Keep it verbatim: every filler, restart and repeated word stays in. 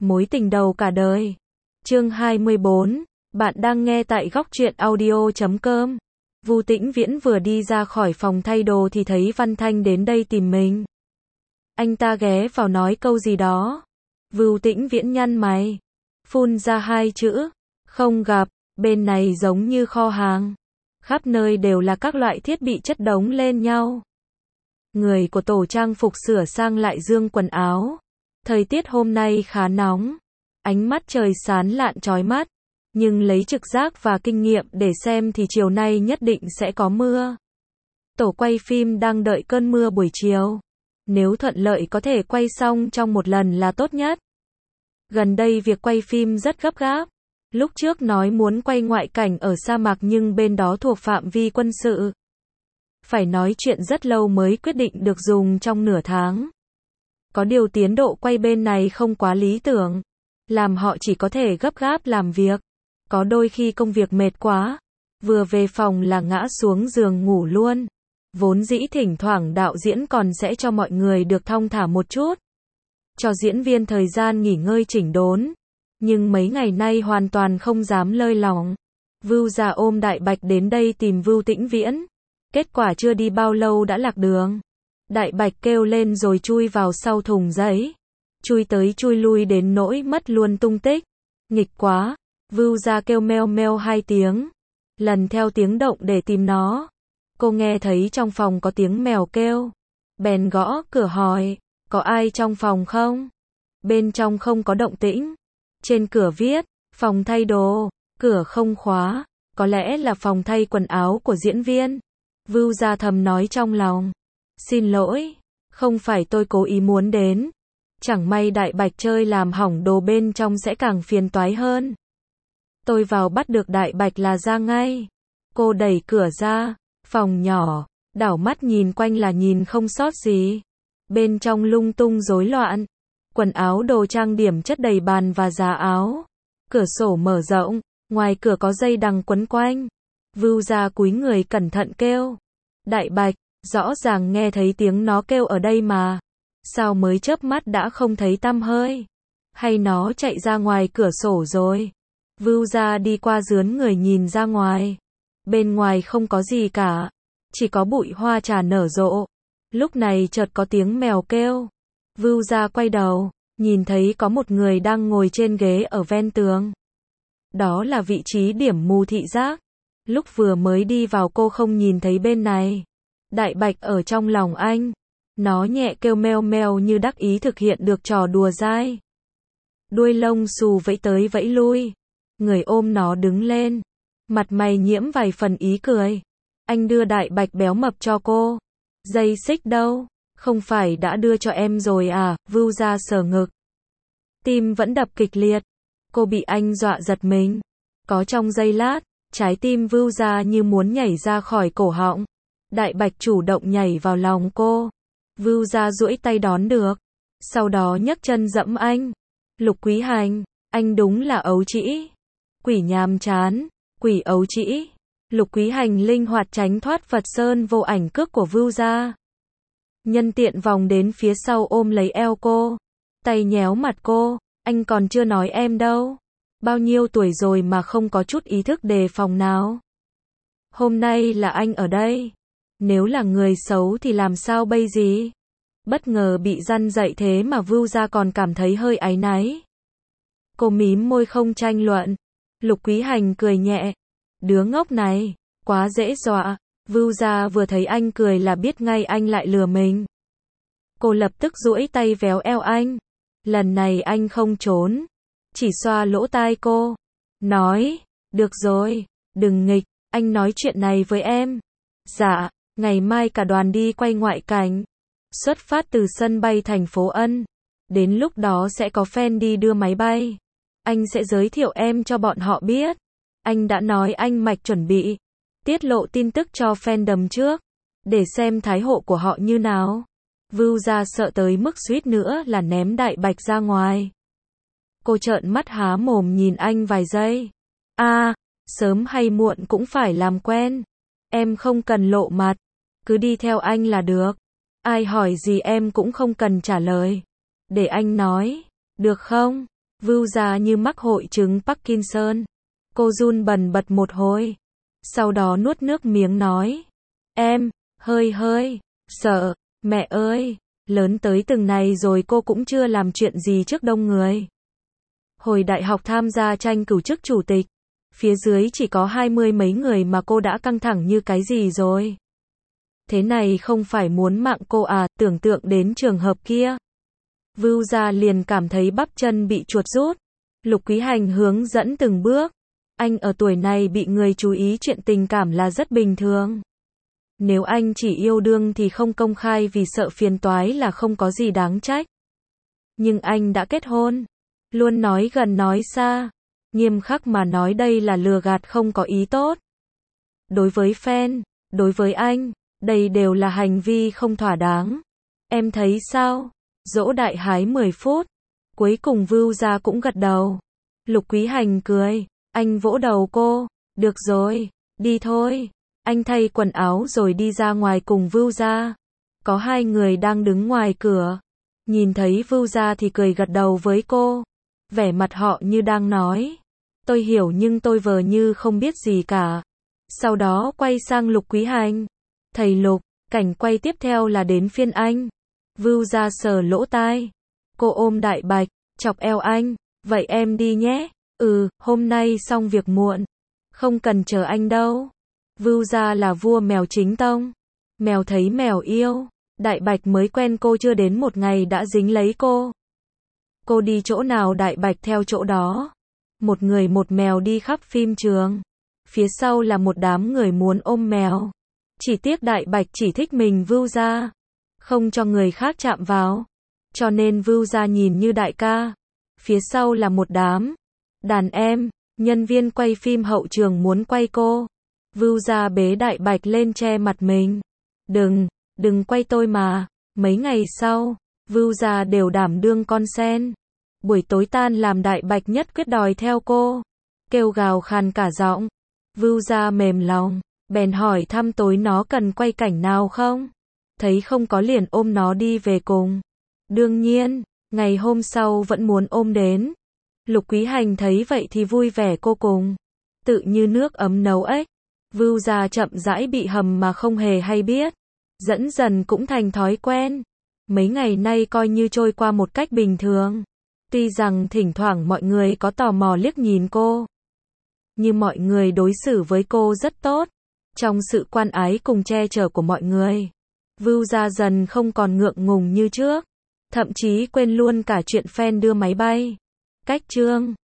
Mối tình đầu cả đời. Chương hai mươi bốn. Bạn đang nghe tại góc truyện audio chấm com. Vu Tĩnh Viễn vừa đi ra khỏi phòng thay đồ thì thấy Văn Thanh đến đây tìm mình. Anh ta ghé vào nói câu gì đó. Vu Tĩnh Viễn nhăn mày, phun ra hai chữ, không gặp. Bên này giống như kho hàng, khắp nơi đều là các loại thiết bị chất đống lên nhau. Người của tổ trang phục sửa sang lại dương quần áo. Thời tiết hôm nay khá nóng, ánh mắt trời sáng lạn chói mắt, nhưng lấy trực giác và kinh nghiệm để xem thì chiều nay nhất định sẽ có mưa. Tổ quay phim đang đợi cơn mưa buổi chiều. Nếu thuận lợi có thể quay xong trong một lần là tốt nhất. Gần đây việc quay phim rất gấp gáp. Lúc trước nói muốn quay ngoại cảnh ở sa mạc nhưng bên đó thuộc phạm vi quân sự. Phải nói chuyện rất lâu mới quyết định được dùng trong nửa tháng. Có điều tiến độ quay bên này không quá lý tưởng, làm họ chỉ có thể gấp gáp làm việc. Có đôi khi công việc mệt quá, vừa về phòng là ngã xuống giường ngủ luôn. Vốn dĩ thỉnh thoảng đạo diễn còn sẽ cho mọi người được thong thả một chút, cho diễn viên thời gian nghỉ ngơi chỉnh đốn. Nhưng mấy ngày nay hoàn toàn không dám lơi lỏng. Vưu Gia ôm Đại Bạch đến đây tìm Vu Tĩnh Viễn. Kết quả chưa đi bao lâu đã lạc đường. Đại Bạch kêu lên rồi chui vào sau thùng giấy. Chui tới chui lui đến nỗi mất luôn tung tích. Nghịch quá. Vưu Gia kêu meo meo hai tiếng. Lần theo tiếng động để tìm nó. Cô nghe thấy trong phòng có tiếng mèo kêu. Bèn gõ cửa hỏi, có ai trong phòng không? Bên trong không có động tĩnh. Trên cửa viết, phòng thay đồ, cửa không khóa, có lẽ là phòng thay quần áo của diễn viên. Vưu Gia thầm nói trong lòng. Xin lỗi, không phải tôi cố ý muốn đến. Chẳng may Đại Bạch chơi làm hỏng đồ bên trong sẽ càng phiền toái hơn. Tôi vào bắt được Đại Bạch là ra ngay. Cô đẩy cửa ra, phòng nhỏ, đảo mắt nhìn quanh là nhìn không sót gì. Bên trong lung tung rối loạn. Quần áo đồ trang điểm chất đầy bàn và giá áo. Cửa sổ mở rộng, ngoài cửa có dây đằng quấn quanh. Vưu Gia cúi người cẩn thận kêu. Đại Bạch, rõ ràng nghe thấy tiếng nó kêu ở đây mà. Sao mới chớp mắt đã không thấy tăm hơi? Hay nó chạy ra ngoài cửa sổ rồi? Vưu Gia đi qua dướn người nhìn ra ngoài. Bên ngoài không có gì cả, chỉ có bụi hoa trà nở rộ. Lúc này chợt có tiếng mèo kêu. Vưu Gia quay đầu, nhìn thấy có một người đang ngồi trên ghế ở ven tường. Đó là vị trí điểm mù thị giác. Lúc vừa mới đi vào cô không nhìn thấy bên này. Đại Bạch ở trong lòng anh. Nó nhẹ kêu meo meo như đắc ý thực hiện được trò đùa dai. Đuôi lông xù vẫy tới vẫy lui. Người ôm nó đứng lên. Mặt mày nhiễm vài phần ý cười. Anh đưa Đại Bạch béo mập cho cô. Dây xích đâu? Không phải đã đưa cho em rồi à? Vưu Gia sờ ngực. Tim vẫn đập kịch liệt. Cô bị anh dọa giật mình. Có trong giây lát, trái tim Vưu Gia như muốn nhảy ra khỏi cổ họng. Đại Bạch chủ động nhảy vào lòng cô. Vưu Gia duỗi tay đón được. Sau đó nhấc chân dẫm anh. Lục Quý Hành, anh đúng là ấu trĩ. Quỷ nhàm chán, quỷ ấu trĩ. Lục Quý Hành linh hoạt tránh thoát Phật Sơn vô ảnh cước của Vưu Gia. Nhân tiện vòng đến phía sau ôm lấy eo cô. Tay nhéo mặt cô. Anh còn chưa nói em đâu. Bao nhiêu tuổi rồi mà không có chút ý thức đề phòng nào. Hôm nay là anh ở đây. Nếu là người xấu thì làm sao bây gì? Bất ngờ bị răn dậy thế mà Vưu Gia còn cảm thấy hơi áy náy. Cô mím môi không tranh luận. Lục Quý Hành cười nhẹ. Đứa ngốc này, quá dễ dọa. Vưu Gia vừa thấy anh cười là biết ngay anh lại lừa mình. Cô lập tức duỗi tay véo eo anh. Lần này anh không trốn, chỉ xoa lỗ tai cô. Nói, được rồi, đừng nghịch, anh nói chuyện này với em. Dạ, ngày mai cả đoàn đi quay ngoại cảnh. Xuất phát từ sân bay thành phố Ân. Đến lúc đó sẽ có fan đi đưa máy bay. Anh sẽ giới thiệu em cho bọn họ biết. Anh đã nói anh Mạch chuẩn bị tiết lộ tin tức cho fandom trước, để xem thái độ của họ như nào. Vưu Gia sợ tới mức suýt nữa là ném Đại Bạch ra ngoài. Cô trợn mắt há mồm nhìn anh vài giây. A, à, sớm hay muộn cũng phải làm quen. Em không cần lộ mặt, cứ đi theo anh là được. Ai hỏi gì em cũng không cần trả lời. Để anh nói, được không? Vưu gia như mắc hội chứng Parkinson. Cô run bần bật một hồi. Sau đó nuốt nước miếng nói. Em, hơi hơi, sợ, mẹ ơi, lớn tới từng này rồi cô cũng chưa làm chuyện gì trước đông người. Hồi đại học tham gia tranh cử chức chủ tịch, phía dưới chỉ có hai mươi mấy người mà cô đã căng thẳng như cái gì rồi. Thế này không phải muốn mạng cô à, tưởng tượng đến trường hợp kia. Vưu gia liền cảm thấy bắp chân bị chuột rút. Lục Quý Hành hướng dẫn từng bước. Anh ở tuổi này bị người chú ý chuyện tình cảm là rất bình thường. Nếu anh chỉ yêu đương thì không công khai vì sợ phiền toái là không có gì đáng trách. Nhưng anh đã kết hôn. Luôn nói gần nói xa. Nghiêm khắc mà nói đây là lừa gạt không có ý tốt. Đối với fan, đối với anh, đây đều là hành vi không thỏa đáng. Em thấy sao? Dỗ đại hái mười phút. Cuối cùng Vưu gia cũng gật đầu. Lục Quý Hành cười. Anh vỗ đầu cô. Được rồi, đi thôi. Anh thay quần áo rồi đi ra ngoài cùng Vưu gia. Có hai người đang đứng ngoài cửa. Nhìn thấy Vưu gia thì cười gật đầu với cô. Vẻ mặt họ như đang nói. Tôi hiểu nhưng tôi vờ như không biết gì cả. Sau đó quay sang Lục Quý Hành. Thầy Lục, cảnh quay tiếp theo là đến phiên anh. Vưu gia sờ lỗ tai. Cô ôm Đại Bạch, chọc eo anh. Vậy em đi nhé. Ừ, hôm nay xong việc muộn. Không cần chờ anh đâu. Vưu gia là vua mèo chính tông. Mèo thấy mèo yêu. Đại Bạch mới quen cô chưa đến một ngày đã dính lấy cô. Cô đi chỗ nào Đại Bạch theo chỗ đó. Một người một mèo đi khắp phim trường. Phía sau là một đám người muốn ôm mèo. Chỉ tiếc Đại Bạch chỉ thích mình Vưu gia. Không cho người khác chạm vào. Cho nên Vưu gia nhìn như đại ca. Phía sau là một đám đàn em, nhân viên quay phim hậu trường muốn quay cô. Vưu gia bế Đại Bạch lên che mặt mình. Đừng, đừng quay tôi mà. Mấy ngày sau, Vưu gia đều đảm đương con sen. Buổi tối tan làm Đại Bạch nhất quyết đòi theo cô. Kêu gào khàn cả giọng. Vưu gia mềm lòng, bèn hỏi thăm tối nó cần quay cảnh nào không. Thấy không có liền ôm nó đi về cùng. Đương nhiên, ngày hôm sau vẫn muốn ôm đến. Lục Quý Hành thấy vậy thì vui vẻ cô cùng. Tự như nước ấm nấu ếch. Vưu gia chậm rãi bị hầm mà không hề hay biết. Dần dần cũng thành thói quen. Mấy ngày nay coi như trôi qua một cách bình thường. Tuy rằng thỉnh thoảng mọi người có tò mò liếc nhìn cô. Nhưng mọi người đối xử với cô rất tốt. Trong sự quan ái cùng che chở của mọi người. Vưu gia dần không còn ngượng ngùng như trước. Thậm chí quên luôn cả chuyện fan đưa máy bay. Cách chương